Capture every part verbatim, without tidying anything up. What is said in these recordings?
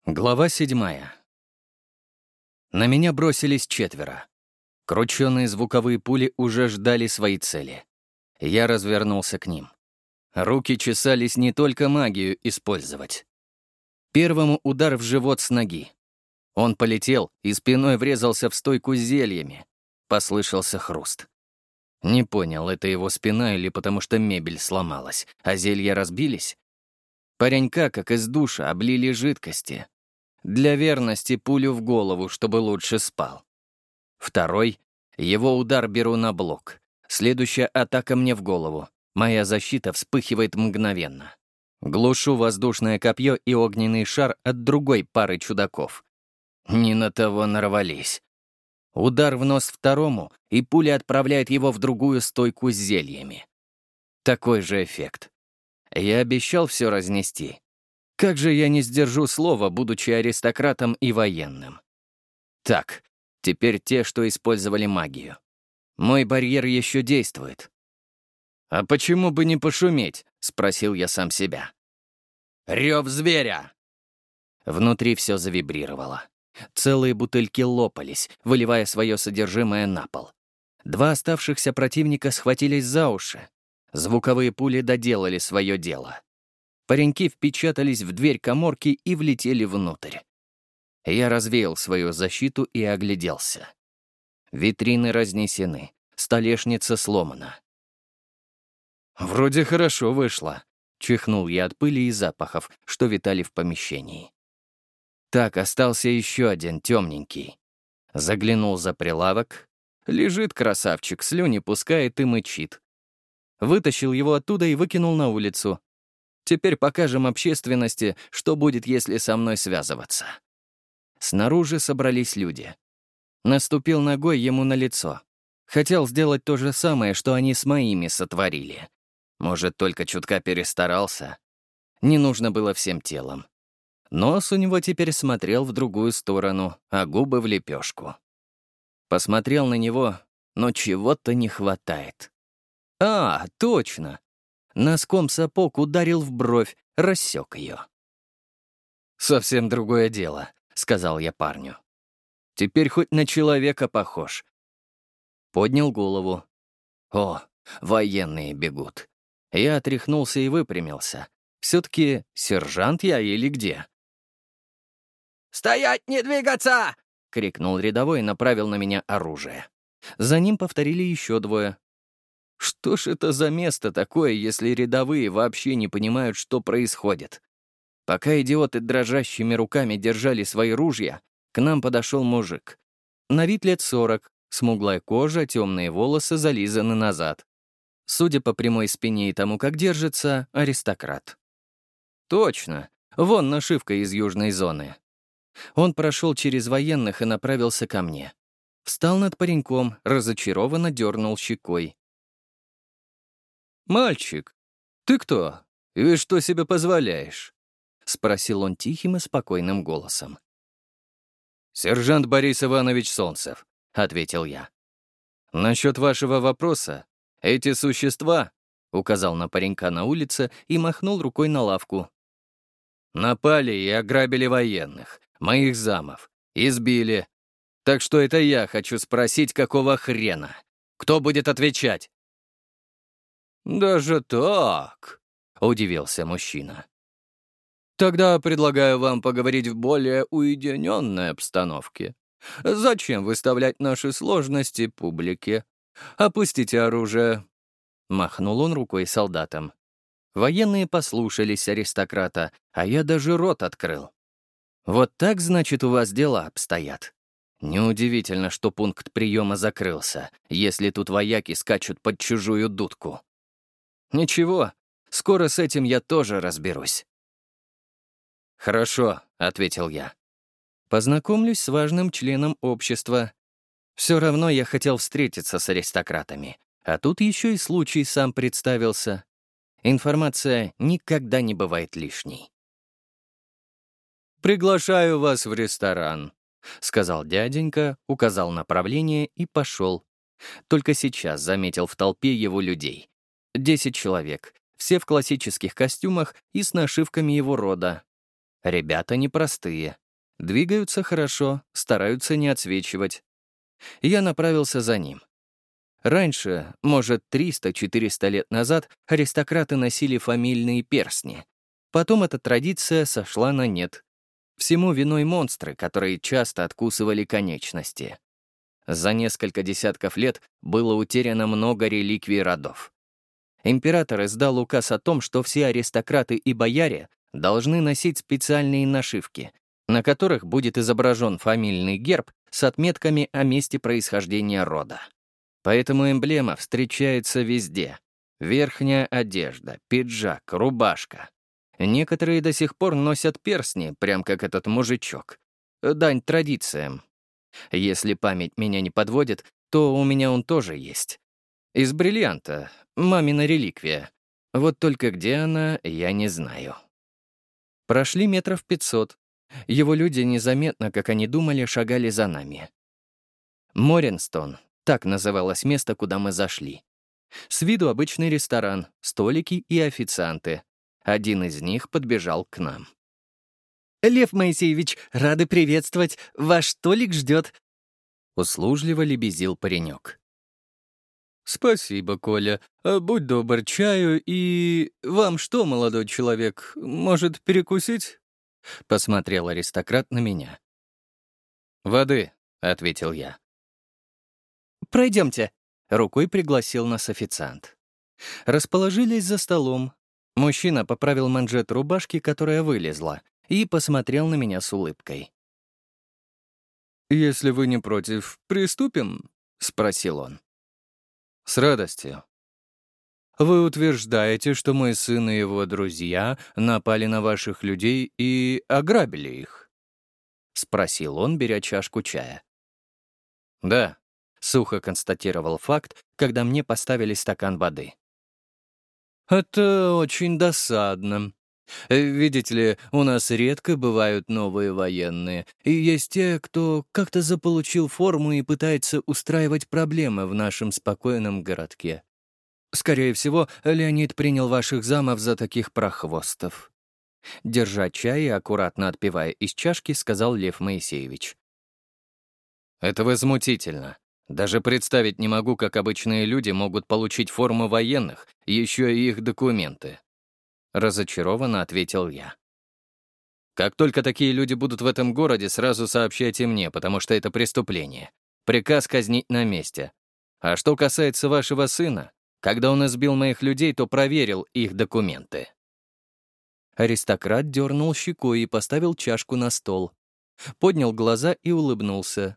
Глава седьмая. На меня бросились четверо. Крученные звуковые пули уже ждали своей цели. Я развернулся к ним. Руки чесались не только магию использовать. Первому удар в живот с ноги. Он полетел и спиной врезался в стойку с зельями. Послышался хруст. Не понял, это его спина или потому что мебель сломалась, а зелья разбились? Паренька, как из душа, облили жидкости. Для верности пулю в голову, чтобы лучше спал. Второй — его удар беру на блок. Следующая атака мне в голову. Моя защита вспыхивает мгновенно. Глушу воздушное копье и огненный шар от другой пары чудаков. Не на того нарвались. Удар в нос второму, и пуля отправляет его в другую стойку с зельями. Такой же эффект. Я обещал все разнести. Как же я не сдержу слова, будучи аристократом и военным? Так, теперь те, что использовали магию. Мой барьер еще действует. «А почему бы не пошуметь?» — спросил я сам себя. «Рев зверя!» Внутри все завибрировало. Целые бутыльки лопались, выливая свое содержимое на пол. Два оставшихся противника схватились за уши. Звуковые пули доделали свое дело. Пареньки впечатались в дверь каморки и влетели внутрь. Я развеял свою защиту и огляделся. Витрины разнесены, столешница сломана. «Вроде хорошо вышло», — чихнул я от пыли и запахов, что витали в помещении. Так, остался еще один темненький. Заглянул за прилавок. Лежит красавчик, слюни пускает и мычит. Вытащил его оттуда и выкинул на улицу. Теперь покажем общественности, что будет, если со мной связываться. Снаружи собрались люди. Наступил ногой ему на лицо. Хотел сделать то же самое, что они с моими сотворили. Может, только чутка перестарался. Не нужно было всем телом. Нос у него теперь смотрел в другую сторону, а губы в лепешку. Посмотрел на него, но чего-то не хватает. А, точно! Носком сапог ударил в бровь, рассек ее. «Совсем другое дело», — сказал я парню. «Теперь хоть на человека похож». Поднял голову. О, военные бегут. Я отряхнулся и выпрямился. Все-таки сержант я или где? «Стоять, не двигаться!» — крикнул рядовой и направил на меня оружие. За ним повторили еще двое. Что ж это за место такое, если рядовые вообще не понимают, что происходит? Пока идиоты дрожащими руками держали свои ружья, к нам подошел мужик. На вид лет сорок, смуглая кожа, темные волосы зализаны назад. Судя по прямой спине и тому, как держится, аристократ. Точно, вон нашивка из южной зоны. Он прошел через военных и направился ко мне. Встал над пареньком, разочарованно дернул щекой. «Мальчик, ты кто? И что себе позволяешь?» — спросил он тихим и спокойным голосом. «Сержант Борис Иванович Солнцев», — ответил я. «Насчет вашего вопроса, эти существа», — указал на паренька на улице и махнул рукой на лавку, «напали и ограбили военных, моих замов, избили. Так что это я хочу спросить, какого хрена? Кто будет отвечать?» «Даже так?» — удивился мужчина. «Тогда предлагаю вам поговорить в более уединенной обстановке. Зачем выставлять наши сложности публике? Опустите оружие». Махнул он рукой солдатам. Военные послушались аристократа, а я даже рот открыл. «Вот так, значит, у вас дела обстоят?» Неудивительно, что пункт приема закрылся, если тут вояки скачут под чужую дудку. «Ничего, скоро с этим я тоже разберусь». «Хорошо», — ответил я. «Познакомлюсь с важным членом общества. Все равно я хотел встретиться с аристократами, а тут еще и случай сам представился. Информация никогда не бывает лишней». «Приглашаю вас в ресторан», — сказал дяденька, указал направление и пошел. Только сейчас заметил в толпе его людей. Десять человек, все в классических костюмах и с нашивками его рода. Ребята непростые. Двигаются хорошо, стараются не отсвечивать. Я направился за ним. Раньше, может, триста-четыреста лет назад, аристократы носили фамильные перстни. Потом эта традиция сошла на нет. Всему виной монстры, которые часто откусывали конечности. За несколько десятков лет было утеряно много реликвий родов. Император издал указ о том, что все аристократы и бояре должны носить специальные нашивки, на которых будет изображен фамильный герб с отметками о месте происхождения рода. Поэтому эмблема встречается везде. Верхняя одежда, пиджак, рубашка. Некоторые до сих пор носят перстни, прям как этот мужичок. Дань традициям. Если память меня не подводит, то у меня он тоже есть. Из бриллианта, мамина реликвия. Вот только где она, я не знаю. Прошли метров пятьсот. Его люди незаметно, как они думали, шагали за нами. Моренстон — так называлось место, куда мы зашли. С виду обычный ресторан, столики и официанты. Один из них подбежал к нам. «Лев Моисеевич, рады приветствовать. Ваш столик ждет», — услужливо лебезил паренек. «Спасибо, Коля. А будь добр, чаю и... Вам что, молодой человек, может, перекусить?» — посмотрел аристократ на меня. «Воды», — ответил я. «Пройдемте», — рукой пригласил нас официант. Расположились за столом. Мужчина поправил манжет рубашки, которая вылезла, и посмотрел на меня с улыбкой. «Если вы не против, приступим?» — спросил он. «С радостью». «Вы утверждаете, что мой сын и его друзья напали на ваших людей и ограбили их?» — спросил он, беря чашку чая. «Да», — сухо констатировал факт, когда мне поставили стакан воды. «Это очень досадно. Видите ли, у нас редко бывают новые военные, и есть те, кто как-то заполучил форму и пытается устраивать проблемы в нашем спокойном городке. Скорее всего, Леонид принял ваших замов за таких прохвостов». Держа чай и аккуратно отпивая из чашки, сказал Лев Моисеевич. «Это возмутительно. Даже представить не могу, как обычные люди могут получить форму военных, еще и их документы». Разочарованно ответил я. «Как только такие люди будут в этом городе, сразу сообщайте мне, потому что это преступление. Приказ казнить на месте. А что касается вашего сына, когда он избил моих людей, то проверил их документы». Аристократ дернул щекой и поставил чашку на стол. Поднял глаза и улыбнулся.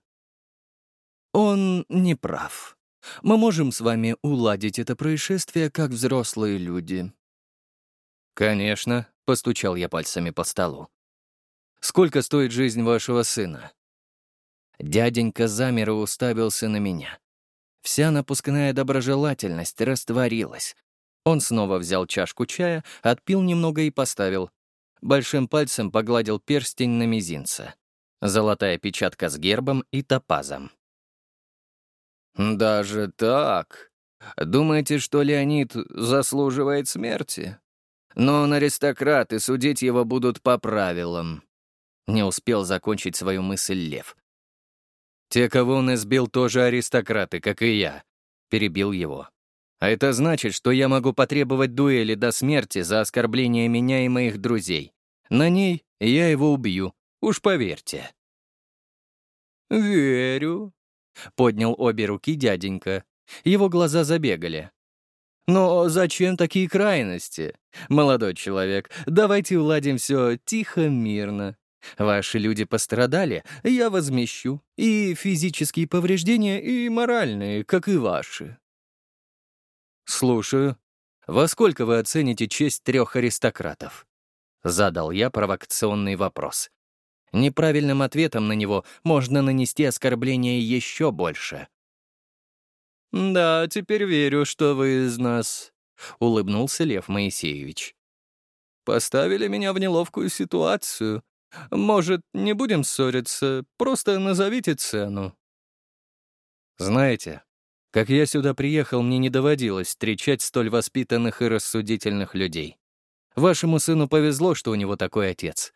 «Он не прав. Мы можем с вами уладить это происшествие как взрослые люди». «Конечно», — постучал я пальцами по столу. «Сколько стоит жизнь вашего сына?» Дяденька замер и уставился на меня. Вся напускная доброжелательность растворилась. Он снова взял чашку чая, отпил немного и поставил. Большим пальцем погладил перстень на мизинце. Золотая печатка с гербом и топазом. «Даже так? Думаете, что Леонид заслуживает смерти? Но он аристократ, и судить его будут по правилам». Не успел закончить свою мысль Лев. «Те, кого он избил, тоже аристократы, как и я», — перебил его. «А это значит, что я могу потребовать дуэли до смерти за оскорбление меня и моих друзей. На ней я его убью, уж поверьте». «Верю», — поднял обе руки дяденька. Его глаза забегали. «Но зачем такие крайности? Молодой человек, давайте уладим все тихо, мирно. Ваши люди пострадали, я возмещу. И физические повреждения, и моральные, как и ваши». «Слушаю. Во сколько вы оцените честь трех аристократов?» Задал я провокационный вопрос. Неправильным ответом на него можно нанести оскорбление еще больше. «Да, теперь верю, что вы из нас», — улыбнулся Лев Моисеевич. «Поставили меня в неловкую ситуацию. Может, не будем ссориться, просто назовите цену». «Знаете, как я сюда приехал, мне не доводилось встречать столь воспитанных и рассудительных людей. Вашему сыну повезло, что у него такой отец.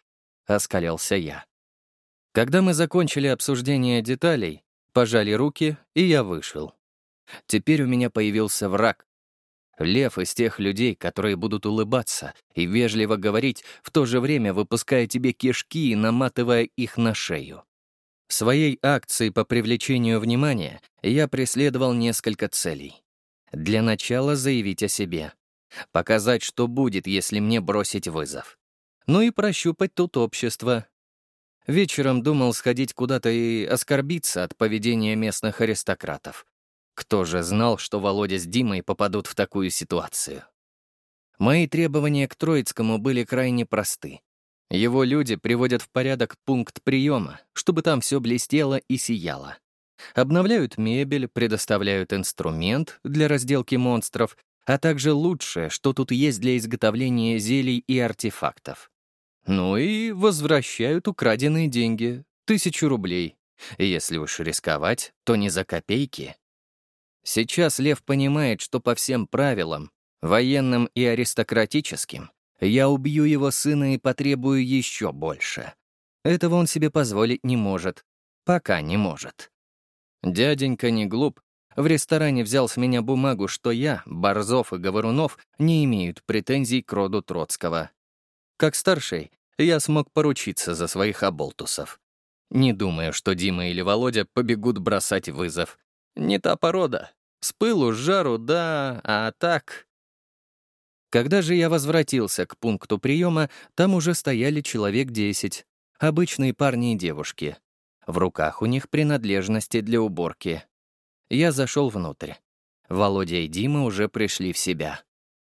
— оскалился я. Когда мы закончили обсуждение деталей, пожали руки, и я вышел. Теперь у меня появился враг. Лев из тех людей, которые будут улыбаться и вежливо говорить, в то же время выпуская тебе кишки и наматывая их на шею. В своей акции по привлечению внимания я преследовал несколько целей. Для начала заявить о себе. Показать, что будет, если мне бросить вызов. Ну и прощупать тут общество. Вечером думал сходить куда-то и оскорбиться от поведения местных аристократов. Кто же знал, что Володя с Димой попадут в такую ситуацию? Мои требования к Троицкому были крайне просты. Его люди приводят в порядок пункт приема, чтобы там все блестело и сияло. Обновляют мебель, предоставляют инструмент для разделки монстров, а также лучшее, что тут есть для изготовления зелий и артефактов. Ну и возвращают украденные деньги, тысячу рублей. Если уж рисковать, то не за копейки. Сейчас Лев понимает, что по всем правилам, военным и аристократическим, я убью его сына и потребую еще больше. Этого он себе позволить не может. Пока не может. Дяденька не глуп. В ресторане взял с меня бумагу, что я, Борзов и Говорунов не имеют претензий к роду Троцкого. Как старший, я смог поручиться за своих оболтусов. Не думаю, что Дима или Володя побегут бросать вызов. Не та порода. С пылу, с жару, да, а так... Когда же я возвратился к пункту приема, там уже стояли человек десять. Обычные парни и девушки. В руках у них принадлежности для уборки. Я зашел внутрь. Володя и Дима уже пришли в себя.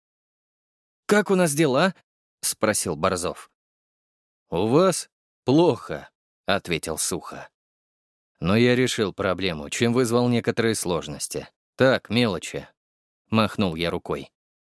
«Как у нас дела?» — спросил Борзов. «У вас плохо», — ответил сухо. «Но я решил проблему, чем вызвал некоторые сложности. Так, мелочи». Махнул я рукой.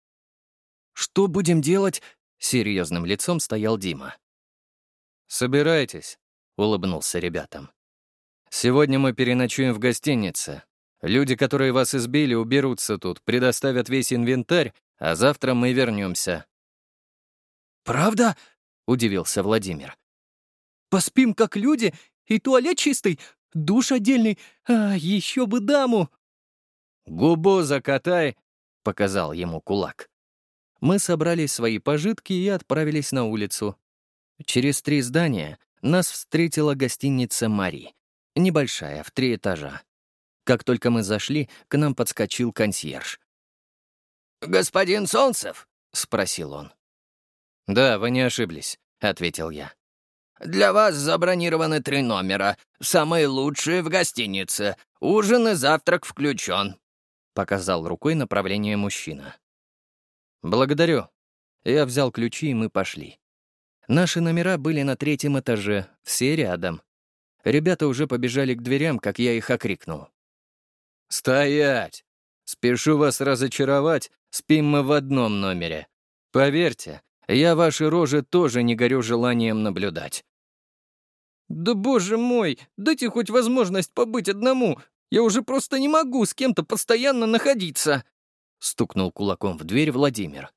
«Что будем делать?» — серьезным лицом стоял Дима. «Собирайтесь», — улыбнулся ребятам. «Сегодня мы переночуем в гостинице. Люди, которые вас избили, уберутся тут, предоставят весь инвентарь, а завтра мы вернемся». «Правда?» — удивился Владимир. «Поспим как люди, и туалет чистый, душ отдельный, а еще бы даму!» «Губу закатай!» — показал ему кулак. Мы собрали свои пожитки и отправились на улицу. Через три здания нас встретила гостиница «Мари». Небольшая, в три этажа. Как только мы зашли, к нам подскочил консьерж. «Господин Солнцев?» — спросил он. «Да, вы не ошиблись», — ответил я. «Для вас забронированы три номера, самые лучшие в гостинице. Ужин и завтрак включен», — показал рукой направление мужчина. «Благодарю». Я взял ключи, и мы пошли. Наши номера были на третьем этаже, все рядом. Ребята уже побежали к дверям, как я их окрикнул. «Стоять! Спешу вас разочаровать, спим мы в одном номере. Поверьте, я ваши рожи тоже не горю желанием наблюдать». «Да боже мой, дайте хоть возможность побыть одному. Я уже просто не могу с кем-то постоянно находиться», — стукнул кулаком в дверь Владимир.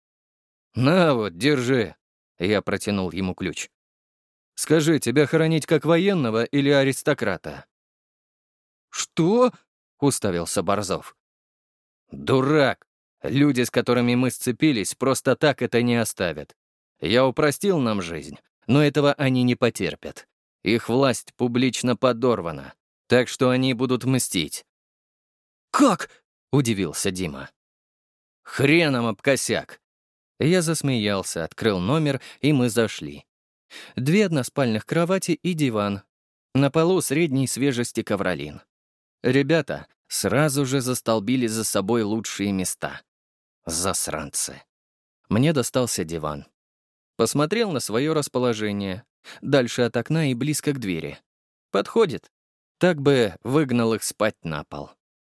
«На вот, держи», — я протянул ему ключ. «Скажи, тебя хоронить как военного или аристократа?» «Что?» — уставился Борзов. «Дурак! Люди, с которыми мы сцепились, просто так это не оставят. Я упростил нам жизнь, но этого они не потерпят. Их власть публично подорвана, так что они будут мстить». «Как?» — удивился Дима. «Хреном об косяк!» Я засмеялся, открыл номер, и мы зашли. Две односпальных кровати и диван. На полу средней свежести ковролин. Ребята сразу же застолбили за собой лучшие места. Засранцы. Мне достался диван. Посмотрел на свое расположение. Дальше от окна и близко к двери. Подходит. Так бы выгнал их спать на пол.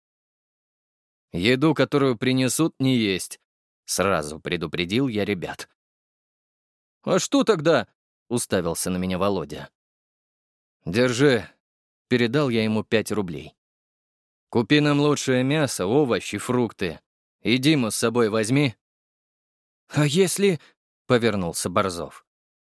«Еду, которую принесут, не есть», — сразу предупредил я ребят. «А что тогда?» — уставился на меня Володя. «Держи», — передал я ему пять рублей. «Купи нам лучшее мясо, овощи, фрукты. И Диму с собой возьми». «А если...» — повернулся Борзов.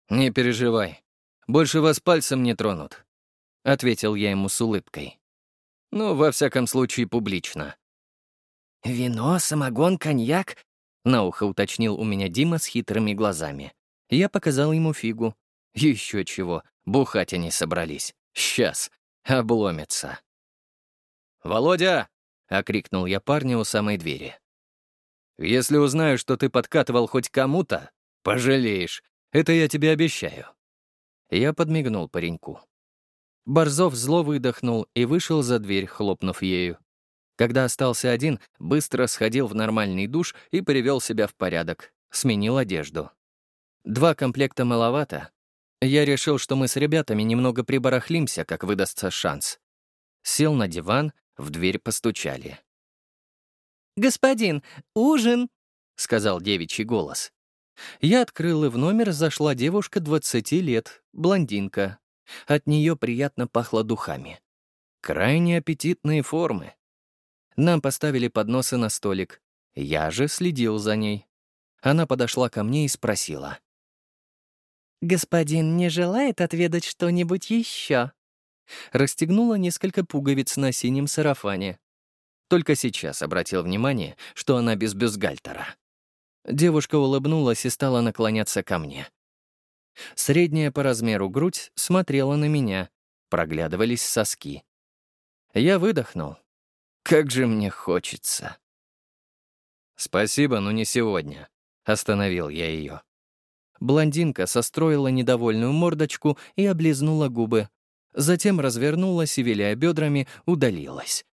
«Не переживай. Больше вас пальцем не тронут», — ответил я ему с улыбкой. «Ну, во всяком случае, публично». «Вино, самогон, коньяк?» — на ухо уточнил у меня Дима с хитрыми глазами. Я показал ему фигу. Еще чего, бухать они собрались. Сейчас, обломятся. «Володя!» — окрикнул я парня у самой двери. «Если узнаю, что ты подкатывал хоть кому-то, пожалеешь. Это я тебе обещаю». Я подмигнул пареньку. Борзов зло выдохнул и вышел за дверь, хлопнув ею. Когда остался один, быстро сходил в нормальный душ и привел себя в порядок, сменил одежду. Два комплекта маловато. Я решил, что мы с ребятами немного прибарахлимся, как выдастся шанс. Сел на диван, в дверь постучали. «Господин, ужин!» — сказал девичий голос. Я открыл, и в номер зашла девушка двадцати лет, блондинка. От нее приятно пахло духами. Крайне аппетитные формы. Нам поставили подносы на столик. Я же следил за ней. Она подошла ко мне и спросила. «Господин не желает отведать что-нибудь еще?» Расстегнула несколько пуговиц на синем сарафане. Только сейчас обратил внимание, что она без бюстгальтера. Девушка улыбнулась и стала наклоняться ко мне. Средняя по размеру грудь смотрела на меня, проглядывались соски. Я выдохнул. Как же мне хочется. «Спасибо, но не сегодня», — остановил я ее. Блондинка состроила недовольную мордочку и облизнула губы. Затем развернулась и, виляя бедрами, удалилась.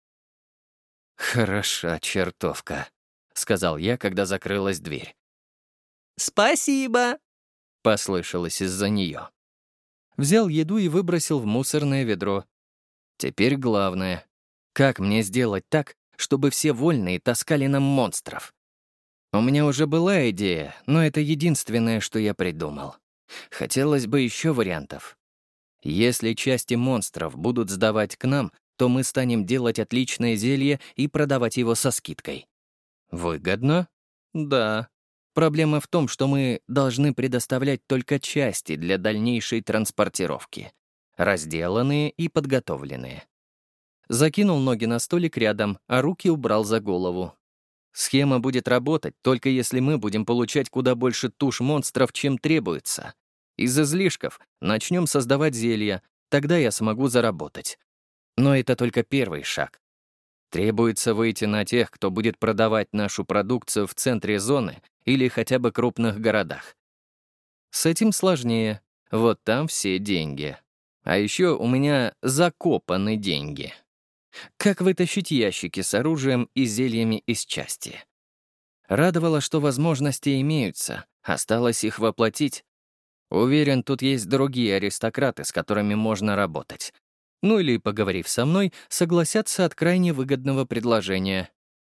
«Хороша чертовка», — сказал я, когда закрылась дверь. «Спасибо!» — послышалось из-за нее. Взял еду и выбросил в мусорное ведро. Теперь главное. Как мне сделать так, чтобы все вольные таскали нам монстров? У меня уже была идея, но это единственное, что я придумал. Хотелось бы еще вариантов. Если части монстров будут сдавать к нам, то мы станем делать отличное зелье и продавать его со скидкой. Выгодно? Да. Проблема в том, что мы должны предоставлять только части для дальнейшей транспортировки. Разделанные и подготовленные. Закинул ноги на столик рядом, а руки убрал за голову. Схема будет работать, только если мы будем получать куда больше туш монстров, чем требуется. Из излишков начнем создавать зелья, тогда я смогу заработать. Но это только первый шаг. Требуется выйти на тех, кто будет продавать нашу продукцию в центре зоны или хотя бы крупных городах. С этим сложнее. Вот там все деньги. А еще у меня закопаны деньги. Как вытащить ящики с оружием и зельями из части? Радовало, что возможности имеются, осталось их воплотить. Уверен, тут есть другие аристократы, с которыми можно работать. Ну или, поговорив со мной, согласятся от крайне выгодного предложения.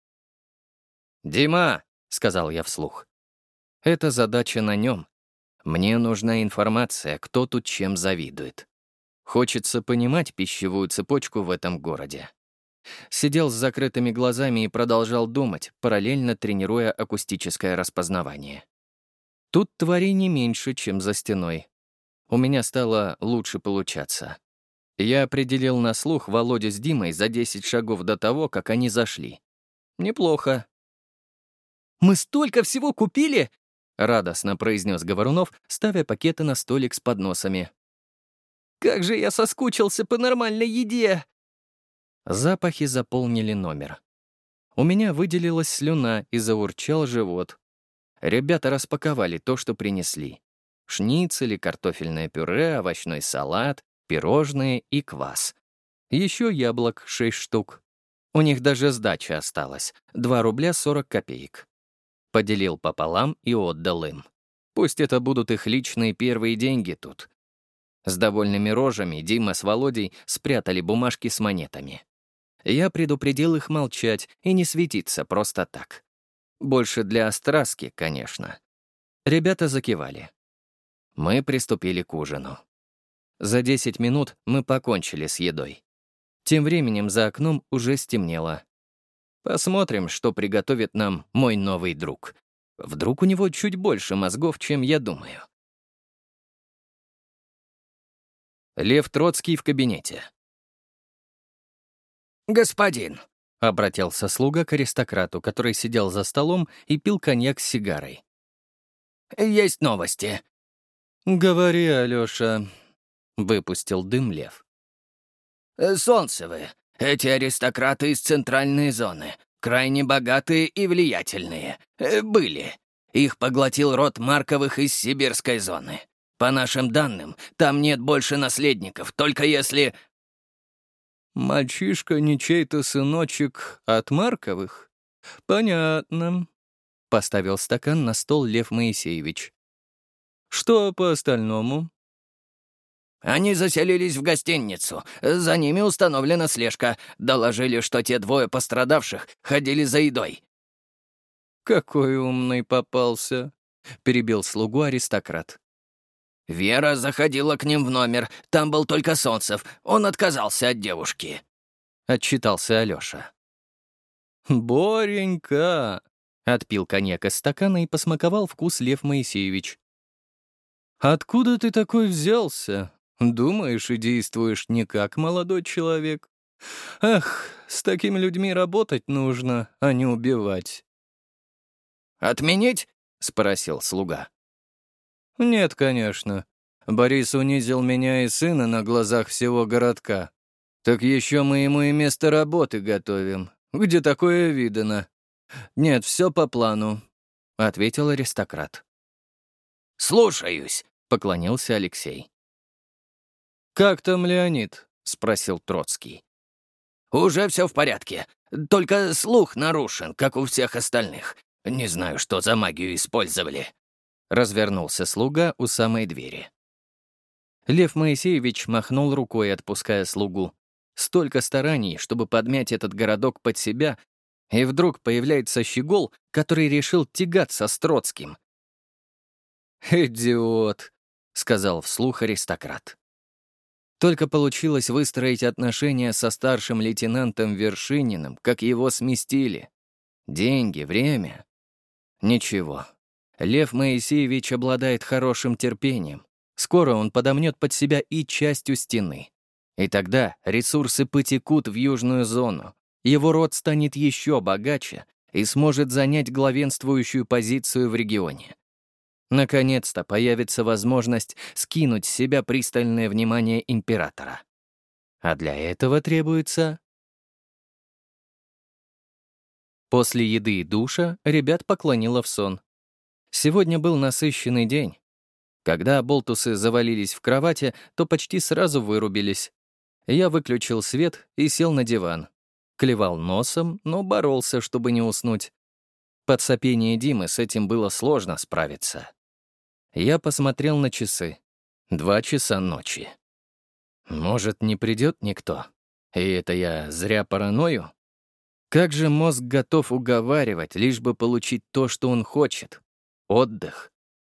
«Дима!» — сказал я вслух. «Это задача на нем. Мне нужна информация, кто тут чем завидует. Хочется понимать пищевую цепочку в этом городе». Сидел с закрытыми глазами и продолжал думать, параллельно тренируя акустическое распознавание. Тут тварей не меньше, чем за стеной. У меня стало лучше получаться. Я определил на слух Володю с Димой за десять шагов до того, как они зашли. Неплохо. «Мы столько всего купили!» — радостно произнес Говорунов, ставя пакеты на столик с подносами. «Как же я соскучился по нормальной еде!» Запахи заполнили номер. У меня выделилась слюна и заурчал живот. Ребята распаковали то, что принесли. Шницели, картофельное пюре, овощной салат, пирожные и квас. Еще яблок шесть штук. У них даже сдача осталась — два рубля сорок копеек. Поделил пополам и отдал им. Пусть это будут их личные первые деньги тут. С довольными рожами Дима с Володей спрятали бумажки с монетами. Я предупредил их молчать и не светиться просто так. Больше для остраски, конечно. Ребята закивали. Мы приступили к ужину. За десять минут мы покончили с едой. Тем временем за окном уже стемнело. Посмотрим, что приготовит нам мой новый друг. Вдруг у него чуть больше мозгов, чем я думаю. Лев Троцкий в кабинете. «Господин», — обратился слуга к аристократу, который сидел за столом и пил коньяк с сигарой. «есть новости». «Говори, Алёша», — выпустил дым Лев. «Солнцевы. Эти аристократы из центральной зоны. Крайне богатые и влиятельные. Э, Были. Их поглотил род Марковых из сибирской зоны. По нашим данным, там нет больше наследников, только если...» «Мальчишка не чей-то сыночек от Марковых? Понятно», — поставил стакан на стол Лев Моисеевич. «Что по остальному?» «Они заселились в гостиницу. За ними установлена слежка. Доложили, что те двое пострадавших ходили за едой». «Какой умный попался», — перебил слугу аристократ. «Вера заходила к ним в номер. Там был только Солнцев. Он отказался от девушки», — отчитался Алёша. «Боренька!» — отпил коньяк из стакана и посмаковал вкус Лев Моисеевич. «Откуда ты такой взялся? Думаешь и действуешь не как молодой человек? Ах, с такими людьми работать нужно, а не убивать». «Отменить?» — спросил слуга. «Нет, конечно. Борис унизил меня и сына на глазах всего городка. Так еще мы ему и место работы готовим. Где такое видано? Нет, все по плану», — ответил аристократ. «Слушаюсь», — поклонился Алексей. «Как там Леонид?» — спросил Троцкий. «Уже все в порядке. Только слух нарушен, как у всех остальных. Не знаю, что за магию использовали». Развернулся слуга у самой двери. Лев Моисеевич махнул рукой, отпуская слугу. Столько стараний, чтобы подмять этот городок под себя, и вдруг появляется щегол, который решил тягаться с Троцким. «Идиот», — сказал вслух аристократ. Только получилось выстроить отношения со старшим лейтенантом Вершининым, как его сместили. Деньги, время. Ничего. Лев Моисеевич обладает хорошим терпением. Скоро он подомнет под себя и частью стены. И тогда ресурсы потекут в южную зону. Его род станет еще богаче и сможет занять главенствующую позицию в регионе. Наконец-то появится возможность скинуть с себя пристальное внимание императора. А для этого требуется... После еды и душа ребят поклонило в сон. Сегодня был насыщенный день. Когда болтусы завалились в кровати, то почти сразу вырубились. Я выключил свет и сел на диван. Клевал носом, но боролся, чтобы не уснуть. Под сопение Димы с этим было сложно справиться. Я посмотрел на часы. Два часа ночи. Может, не придет никто? И это я зря параною? Как же мозг готов уговаривать, лишь бы получить то, что он хочет? Отдых.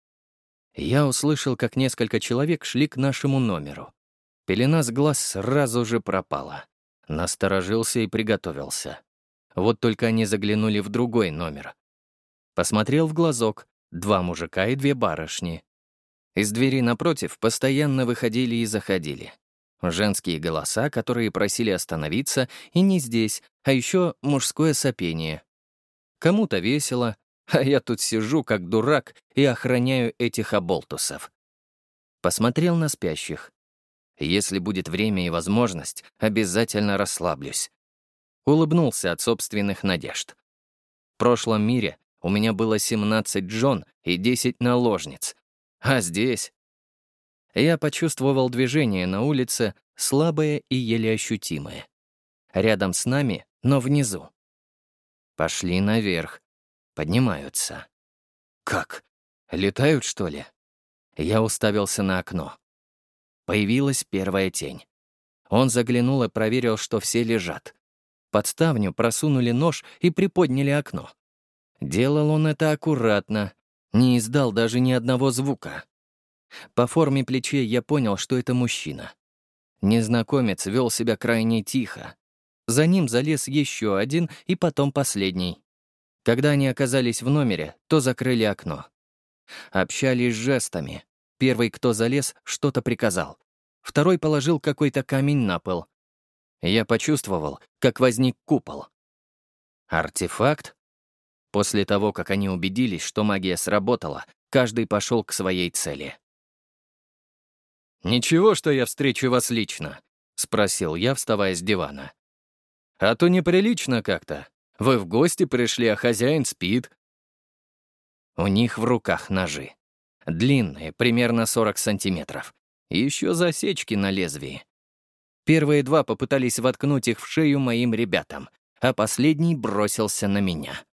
Я услышал, как несколько человек шли к нашему номеру. Пелена с глаз сразу же пропала. Насторожился и приготовился. Вот только они заглянули в другой номер. Посмотрел в глазок. Два мужика и две барышни. Из двери напротив постоянно выходили и заходили. Женские голоса, которые просили остановиться, и не здесь, а еще мужское сопение. Кому-то весело, а я тут сижу как дурак и охраняю этих оболтусов. Посмотрел на спящих. Если будет время и возможность, обязательно расслаблюсь. Улыбнулся от собственных надежд. В прошлом мире у меня было семнадцать жен и десять наложниц. А здесь... Я почувствовал движение на улице, слабое и еле ощутимое. Рядом с нами, но внизу. Пошли наверх. Поднимаются. Как? Летают, что ли? Я уставился на окно. Появилась первая тень. Он заглянул и проверил, что все лежат. Под ставню просунули нож и приподняли окно. Делал он это аккуратно, не издал даже ни одного звука. По форме плечей я понял, что это мужчина. Незнакомец вел себя крайне тихо. За ним залез еще один и потом последний. Когда они оказались в номере, то закрыли окно. Общались жестами. Первый, кто залез, что-то приказал. второй положил какой-то камень на пол. Я почувствовал, как возник купол. Артефакт? После того, как они убедились, что магия сработала, каждый пошел к своей цели. «Ничего, что я встречу вас лично?» — спросил я, вставая с дивана. «А то неприлично как-то. Вы в гости пришли, а хозяин спит». У них в руках ножи. Длинные, примерно сорок сантиметров. И еще засечки на лезвии. Первые два попытались воткнуть их в шею моим ребятам, а последний бросился на меня.